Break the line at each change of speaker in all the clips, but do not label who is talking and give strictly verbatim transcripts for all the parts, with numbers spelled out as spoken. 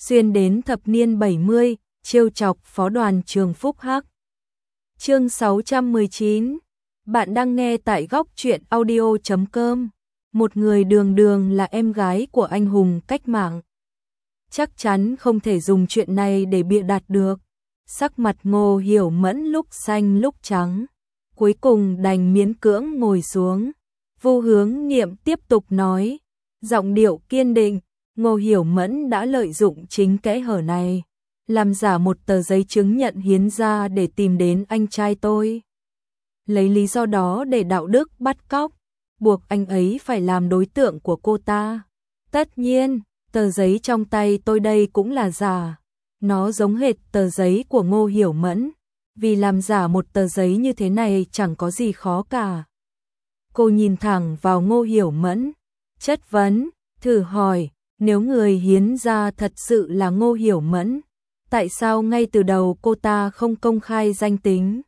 xuyên đến thập niên bảy mươi, trêu chọc phó đoàn trường Phúc Hắc. Chương sáu trăm mười chín. Bạn đang nghe tại góc truyện audio chấm com. Một người đường đường là em gái của anh hùng cách mạng. Chắc chắn không thể dùng chuyện này để bịa đặt được. Sắc mặt Ngô Hiểu Mẫn lúc xanh lúc trắng. Cuối cùng đành miễn cưỡng ngồi xuống. Vu Hướng Niệm tiếp tục nói. Giọng điệu kiên định. Ngô Hiểu Mẫn đã lợi dụng chính kẽ hở này. Làm giả một tờ giấy chứng nhận hiến ra để tìm đến anh trai tôi. Lấy lý do đó để đạo đức bắt cóc. Buộc anh ấy phải làm đối tượng của cô ta. Tất nhiên, tờ giấy trong tay tôi đây cũng là giả. Nó giống hệt tờ giấy của Ngô Hiểu Mẫn. Vì làm giả một tờ giấy như thế này chẳng có gì khó cả. Cô nhìn thẳng vào Ngô Hiểu Mẫn. Chất vấn, thử hỏi, nếu người hiến ra thật sự là Ngô Hiểu Mẫn, tại sao ngay từ đầu cô ta không công khai danh tính?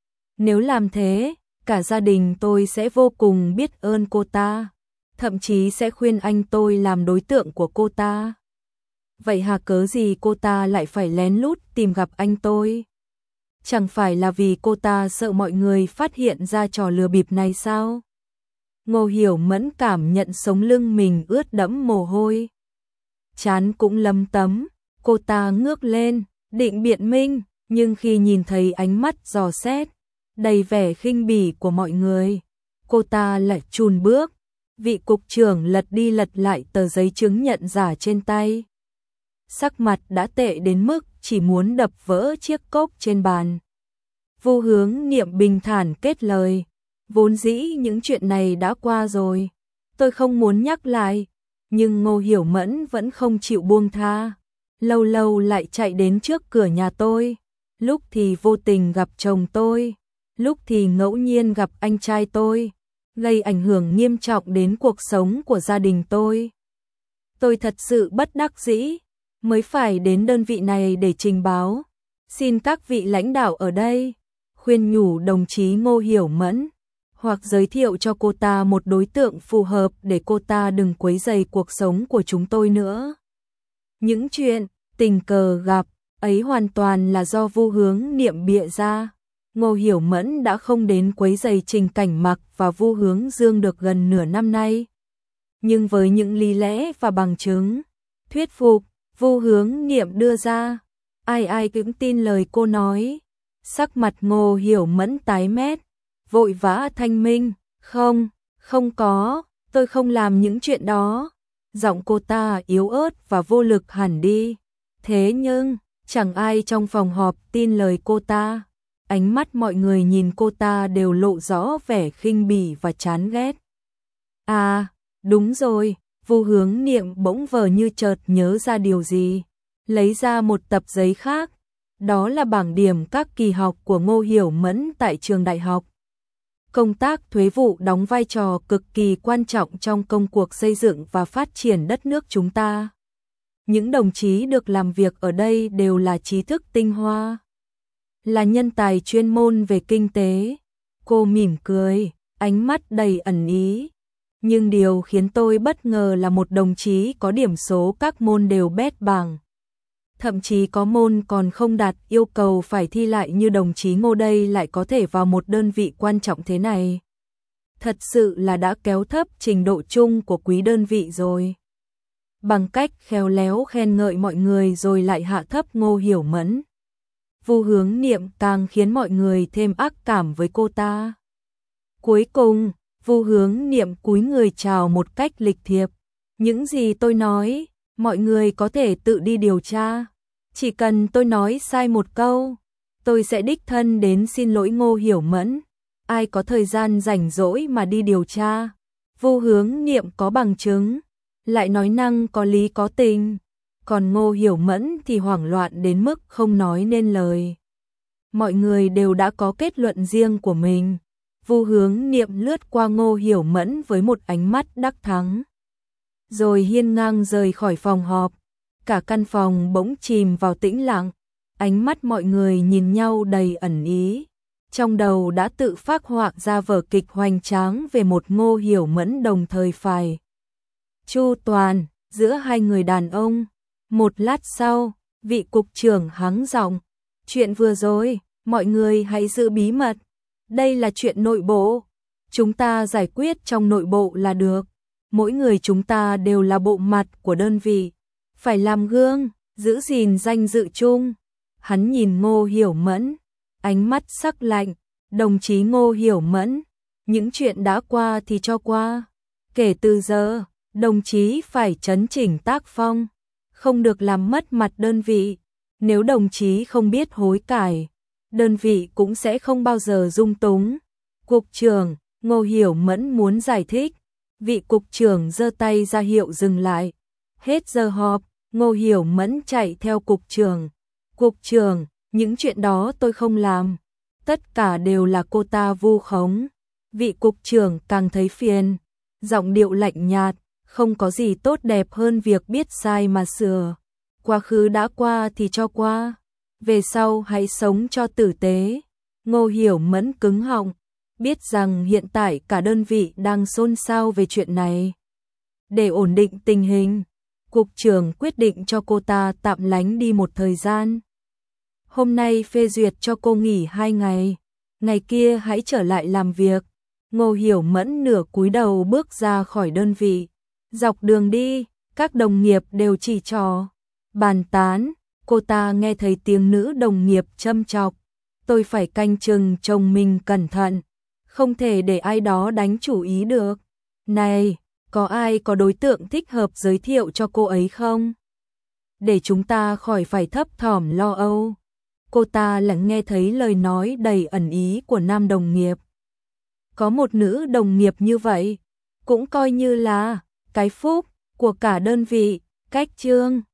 Nếu làm thế, cả gia đình tôi sẽ vô cùng biết ơn cô ta, thậm chí sẽ khuyên anh tôi làm đối tượng của cô ta. Vậy hà cớ gì cô ta lại phải lén lút tìm gặp anh tôi? Chẳng phải là vì cô ta sợ mọi người phát hiện ra trò lừa bịp này sao? Ngô Hiểu Mẫn cảm nhận sống lưng mình ướt đẫm mồ hôi. Trán cũng lấm tấm, cô ta ngước lên, định biện minh, nhưng khi nhìn thấy ánh mắt dò xét, đầy vẻ khinh bỉ của mọi người, cô ta lại chùn bước. Vị cục trưởng lật đi lật lại tờ giấy chứng nhận giả trên tay. Sắc mặt đã tệ đến mức chỉ muốn đập vỡ chiếc cốc trên bàn. Vu Hướng Niệm bình thản kết lời. Vốn dĩ những chuyện này đã qua rồi, tôi không muốn nhắc lại, nhưng Ngô Hiểu Mẫn vẫn không chịu buông tha. Lâu lâu lại chạy đến trước cửa nhà tôi, lúc thì vô tình gặp chồng tôi, lúc thì ngẫu nhiên gặp anh trai tôi, gây ảnh hưởng nghiêm trọng đến cuộc sống của gia đình tôi. Tôi thật sự bất đắc dĩ, mới phải đến đơn vị này để trình báo. Xin các vị lãnh đạo ở đây khuyên nhủ đồng chí Ngô Hiểu Mẫn, hoặc giới thiệu cho cô ta một đối tượng phù hợp để cô ta đừng quấy rầy cuộc sống của chúng tôi nữa. Những chuyện tình cờ gặp ấy hoàn toàn là do Vu Hướng Niệm bịa ra. Ngô Hiểu Mẫn đã không đến quấy rầy Trình Cảnh Mặc và Vu Hướng Dương được gần nửa năm nay. Nhưng với những lý lẽ và bằng chứng thuyết phục Vu Hướng Niệm đưa ra, ai ai cũng tin lời cô nói. Sắc mặt Ngô Hiểu Mẫn tái mét, vội vã thanh minh, không, không có, tôi không làm những chuyện đó. Giọng cô ta yếu ớt và vô lực hẳn đi. Thế nhưng, chẳng ai trong phòng họp tin lời cô ta. Ánh mắt mọi người nhìn cô ta đều lộ rõ vẻ khinh bỉ và chán ghét. À, đúng rồi, Vu Hướng Niệm bỗng vờ như chợt nhớ ra điều gì. Lấy ra một tập giấy khác. Đó là bảng điểm các kỳ học của Ngô Hiểu Mẫn tại trường đại học. Công tác thuế vụ đóng vai trò cực kỳ quan trọng trong công cuộc xây dựng và phát triển đất nước chúng ta. Những đồng chí được làm việc ở đây đều là trí thức tinh hoa, là nhân tài chuyên môn về kinh tế. Cô mỉm cười, ánh mắt đầy ẩn ý. Nhưng điều khiến tôi bất ngờ là một đồng chí có điểm số các môn đều bét bảng. Thậm chí có môn còn không đạt yêu cầu phải thi lại như đồng chí Ngô đây lại có thể vào một đơn vị quan trọng thế này. Thật sự là đã kéo thấp trình độ chung của quý đơn vị rồi. Bằng cách khéo léo khen ngợi mọi người rồi lại hạ thấp Ngô Hiểu Mẫn, Vu Hướng Niệm càng khiến mọi người thêm ác cảm với cô ta. Cuối cùng, Vu Hướng Niệm cúi người chào một cách lịch thiệp. Những gì tôi nói, mọi người có thể tự đi điều tra. Chỉ cần tôi nói sai một câu, tôi sẽ đích thân đến xin lỗi Ngô Hiểu Mẫn. Ai có thời gian rảnh rỗi mà đi điều tra. Vu Hướng Niệm có bằng chứng, lại nói năng có lý có tình. Còn Ngô Hiểu Mẫn thì hoảng loạn đến mức không nói nên lời. Mọi người đều đã có kết luận riêng của mình. Vu Hướng Niệm lướt qua Ngô Hiểu Mẫn với một ánh mắt đắc thắng, rồi hiên ngang rời khỏi phòng họp. Cả căn phòng bỗng chìm vào tĩnh lặng, ánh mắt mọi người nhìn nhau đầy ẩn ý. Trong đầu đã tự phác họa ra vở kịch hoành tráng về một Ngô Hiểu Mẫn đồng thời phải chu toàn giữa hai người đàn ông. Một lát sau, vị cục trưởng hắng giọng, chuyện vừa rồi, mọi người hãy giữ bí mật. Đây là chuyện nội bộ, chúng ta giải quyết trong nội bộ là được. Mỗi người chúng ta đều là bộ mặt của đơn vị, phải làm gương, giữ gìn danh dự chung. Hắn nhìn Ngô Hiểu Mẫn, ánh mắt sắc lạnh, đồng chí Ngô Hiểu Mẫn, những chuyện đã qua thì cho qua. Kể từ giờ, đồng chí phải chấn chỉnh tác phong, không được làm mất mặt đơn vị. Nếu đồng chí không biết hối cải, đơn vị cũng sẽ không bao giờ dung túng. Cục trưởng, Ngô Hiểu Mẫn muốn giải thích. Vị cục trưởng giơ tay ra hiệu dừng lại. Hết giờ họp, Ngô Hiểu Mẫn chạy theo cục trưởng. Cục trưởng, những chuyện đó tôi không làm. Tất cả đều là cô ta vu khống. Vị cục trưởng càng thấy phiền. Giọng điệu lạnh nhạt, không có gì tốt đẹp hơn việc biết sai mà sửa. Quá khứ đã qua thì cho qua. Về sau hãy sống cho tử tế. Ngô Hiểu Mẫn cứng họng, biết rằng hiện tại cả đơn vị đang xôn xao về chuyện này. Để ổn định tình hình, cục trưởng quyết định cho cô ta tạm lánh đi một thời gian. Hôm nay phê duyệt cho cô nghỉ hai ngày, ngày kia hãy trở lại làm việc. Ngô Hiểu Mẫn nửa cúi đầu bước ra khỏi đơn vị. Dọc đường đi, các đồng nghiệp đều chỉ trỏ, bàn tán. Cô ta nghe thấy tiếng nữ đồng nghiệp châm chọc. Tôi phải canh chừng chồng mình cẩn thận, không thể để ai đó đánh chủ ý được. Này, có ai có đối tượng thích hợp giới thiệu cho cô ấy không? Để chúng ta khỏi phải thấp thỏm lo âu. Cô ta lắng nghe thấy lời nói đầy ẩn ý của nam đồng nghiệp. Có một nữ đồng nghiệp như vậy, cũng coi như là cái phúc của cả đơn vị. Cách chương